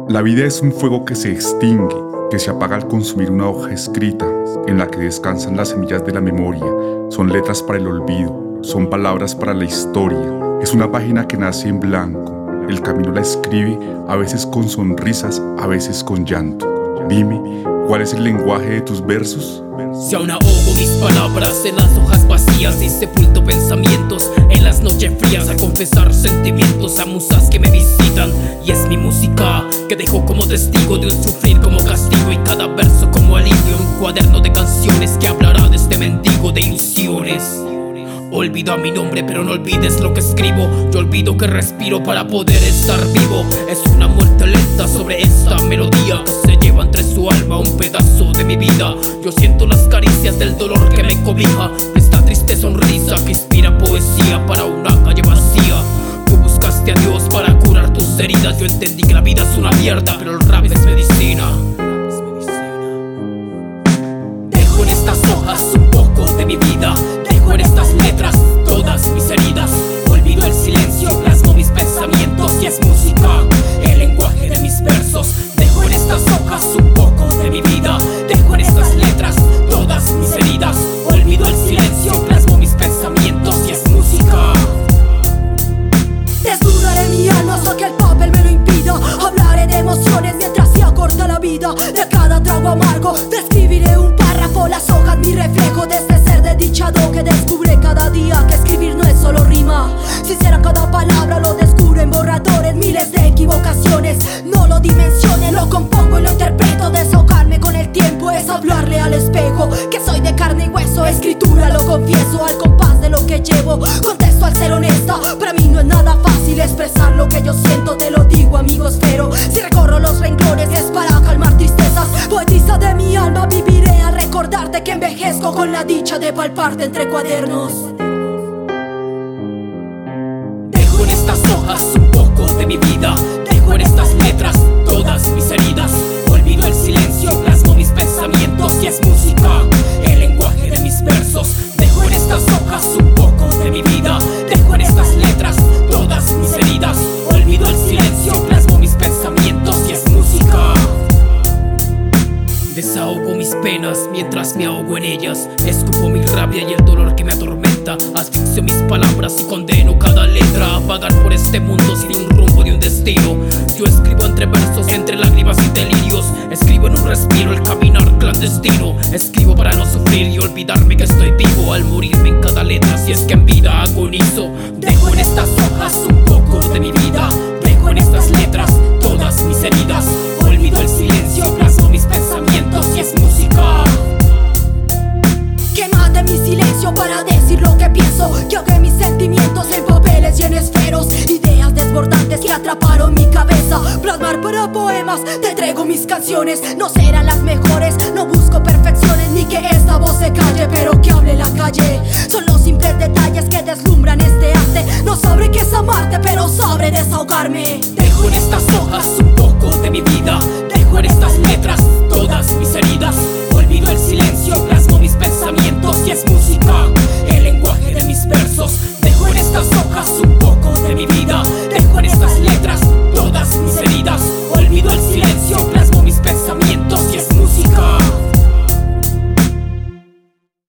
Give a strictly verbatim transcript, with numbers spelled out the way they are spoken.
La vida es un fuego que se extingue, que se apaga al consumir una hoja escrita, en la que descansan las semillas de la memoria. Son letras para el olvido, son palabras para la historia. Es una página que nace en blanco. El camino la escribe, a veces con sonrisas, a veces con llanto. Dime, ¿cuál es el lenguaje de tus versos? Si aún ahogo mis palabras en las hojas vacías y sepulto pensamientos en las noches frías, a confesar sentimientos a musas que me visitan. Y es mi música que dejo como testigo de un sufrir como castigo, y cada verso como alivio, un cuaderno de canciones que hablará de este mendigo de ilusiones. Olvido mi nombre, pero no olvides lo que escribo. Yo olvido que respiro para poder estar vivo. Es una muerte lenta sobre esta melodía que se lleva entre su alma un pedazo de mi vida. Yo siento las caricias del dolor que me cobija, esta triste sonrisa que inspira poesía para una calle vacía. Tú buscaste a Dios para curar tus heridas. Yo entendí que la vida es una mierda, pero el rap es medicina. Dejo en estas hojas un poco de mi vida. Dejo en estas letras todas mis heridas. Olvido el silencio, plasmo mis pensamientos y es música, el lenguaje de mis versos. Dejo en estas hojas un poco de mi vida. Dejo en estas letras todas mis heridas. Olvido el silencio, plasmo mis pensamientos y es música. Desnudaré mi alma hasta que el papel me lo impida. Hablaré de emociones mientras se acorta la vida. De cada trago amargo describiré un párrafo. Las hojas mi reflejo de este ser desdichado que descubre cada día que escribir no es solo rima. Sincera cada palabra, lo descubro en borradores, miles de equivocaciones. No lo dimensiones, lo compongo y lo interpreto. Desahogarme con el tiempo es hablarle al espejo que soy de carne y hueso. Escritura lo confieso al compás de lo que llevo. Contesto al ser honesta, para mí no es nada fácil expresar lo que yo siento. Te lo digo, amigos, pero si recorro los renglones es para calmar tristezas. Poetisa de mi alma, viviré al recordarte que envejezco con la dicha de palparte entre cuadernos. Dejo en estas hojas un poco de mi vida. Dejo en estas letras todas mis heridas. Olvido el silencio, plasmo mis pensamientos y es música, el lenguaje de mis versos. Dejo en estas hojas un poco de mi vida. Dejo en estas letras todas mis heridas. Olvido el silencio, plasmo mis pensamientos y es música. Desahogo mis penas mientras me ahogo en ellas. Escupo mi rabia y el dolor que me atormenta. Asfixio mis palabras y condeno cada letra a vagar por este mundo sin un rumbo ni un destino. Yo escribo entre versos, entre lágrimas y delirios. Escribo en un respiro el caminar clandestino. Escribo para no sufrir y olvidarme que estoy vivo al morirme en cada letra, si es que en vida agonizo. Dejo en estas hojas un poco de mi vida. Dejo en estas letras todas mis heridas. Olvido el silencio, plasmo mis pensamientos y es música. Que mate mi silencio para decir lo que pienso. Que ahogué mis sentimientos en papeles y en esferos. Ideas desbordantes que atraparon mi cabeza. Plasmar para poemas, te entrego mis canciones. No serán las mejores, no busco perfecciones, ni que esta voz se calle, pero que hable la calle. Son los simples detalles que deslumbran este arte. No sabré qué es amarte, pero sabré desahogarme. Dejo en estas hojas